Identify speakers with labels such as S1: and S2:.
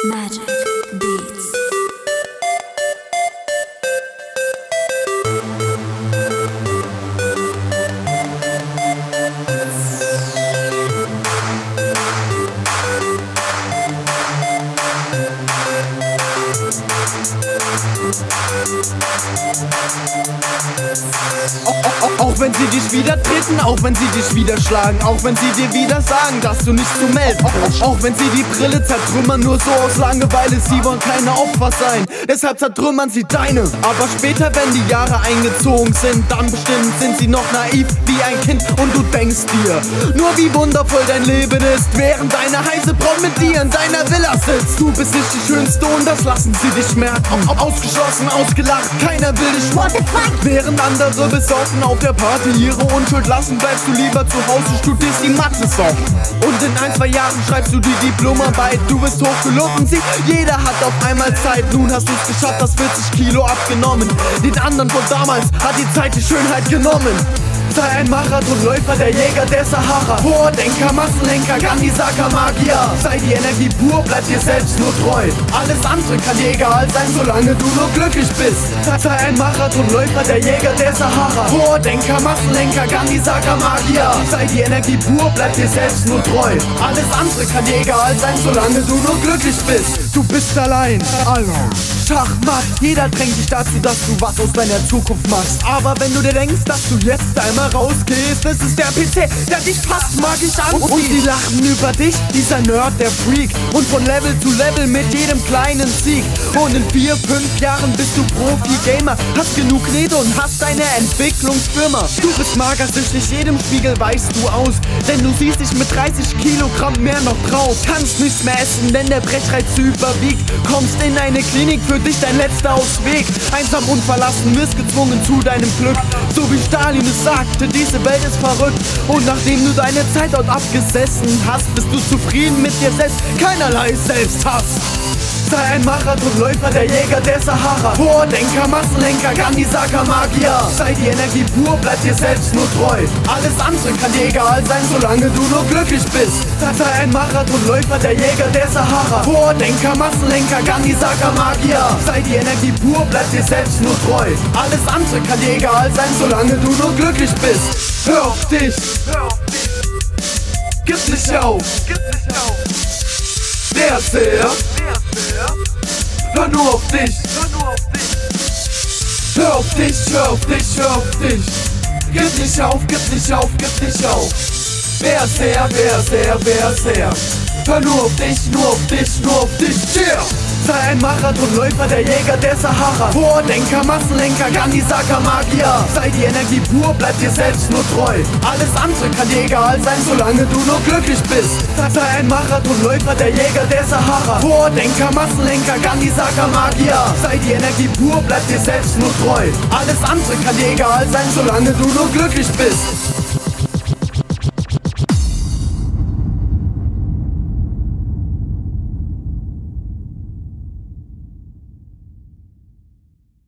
S1: Magic Beats.
S2: Auch wenn sie dich wieder treten, auch wenn sie dich wieder schlagen, auch wenn sie dir wieder sagen, dass du nicht zu melden bist. Auch wenn sie die Brille zertrümmern, nur so aus Langeweile, sie wollen keine Opfer sein, deshalb zertrümmern sie deine. Aber später, wenn die Jahre eingezogen sind, dann bestimmt sind sie noch naiv wie ein Kind und du denkst dir nur, wie wundervoll dein Leben ist, während deine heiße Braut mit dir in deiner Villa sitzt. Du bist nicht die Schönste und das lassen sie dich merken. Ausgeschlossen, ausgelacht, keiner will dich schmecken. Während andere besoffen auf der Party ihre Unschuld lassen, bleibst du lieber zu Hause, studierst die Mathe-Socken. Und in 1, 2 Jahren schreibst du die Diplomarbeit. Du bist hochgelobt und jeder hat auf einmal Zeit. Nun hast du's geschafft, hast 40 Kilo abgenommen. Den anderen von damals hat die Zeit die Schönheit genommen. Sei ein Marathonläufer, der Jäger der Sahara. Vordenker, Massenlenker, Gandhi-Sacker, Magier. Sei die Energie pur, bleib dir selbst nur treu. Alles andere kann dir egal sein, solange du nur glücklich bist. Sei ein Marathonläufer, der Jäger der Sahara. Vordenker, Massenlenker, Gandhi-Sacker, Magier. Sei die Energie pur, bleib dir selbst nur treu. Alles andere kann dir egal sein, solange du nur glücklich bist. Du bist allein, Schachmatt, jeder drängt dich dazu, dass du was aus deiner Zukunft machst. Aber wenn du dir denkst, dass du jetzt einmal rausgehst, das ist der PC, der dich fast magisch anzieht. Und die lachen über dich, dieser Nerd, der Freak. Und von Level zu Level mit jedem kleinen Sieg. Und in 4, 5 Jahren bist du Profi-Gamer, hast genug Rede und hast deine Entwicklungsfirma. Du bist magersüchtig, jedem Spiegel weichst du aus, denn du siehst dich mit 30 Kilogramm mehr noch drauf. Kannst nichts mehr essen, denn der Brechreiz überwiegt. Kommst in eine Klinik, für dich dein letzter Ausweg. Einsam und verlassen, wirst gezwungen zu deinem Glück. So wie Stalin es sagte, diese Welt ist verrückt. Und nachdem du deine Zeit dort abgesessen hast, bist du zufrieden mit dir selbst, keinerlei Selbsthass. Sei ein Marathonläufer, der Jäger der Sahara. Vordenker, Massenlenker, Gandhi-Sacker, Magier. Sei die Energie pur, bleib dir selbst nur treu. Alles andere kann dir egal sein, solange du nur glücklich bist. Sei ein Marathonläufer, der Jäger der Sahara. Vordenker, Massenlenker, Gandhi-Sacker, Magier. Sei die Energie pur, bleib dir selbst nur treu. Alles andere kann dir egal sein, solange du nur glücklich bist. Hör auf dich, gib nicht auf. Wer ist er? Hör nur auf dich. Hör auf dich, hör auf dich, hör auf dich. Gib nicht auf, gib nicht auf, gib nicht auf. Wer ist er, wer ist er, wer ist er? Hör nur auf dich, nur auf dich, nur auf dich, yeah! Sei ein Marathonläufer, der Jäger der Sahara. Vordenker, Massenlenker, Gandhi-Sacker, Magier. Sei die Energie pur, bleib dir selbst nur treu. Alles andere kann dir egal sein, solange du nur glücklich bist. Sei ein Marathonläufer, der Jäger der Sahara. Vordenker, Massenlenker, Gandhi-Sacker, Magier. Sei die Energie pur, bleib dir selbst nur treu. Alles andere kann dir egal sein, solange du nur glücklich bist.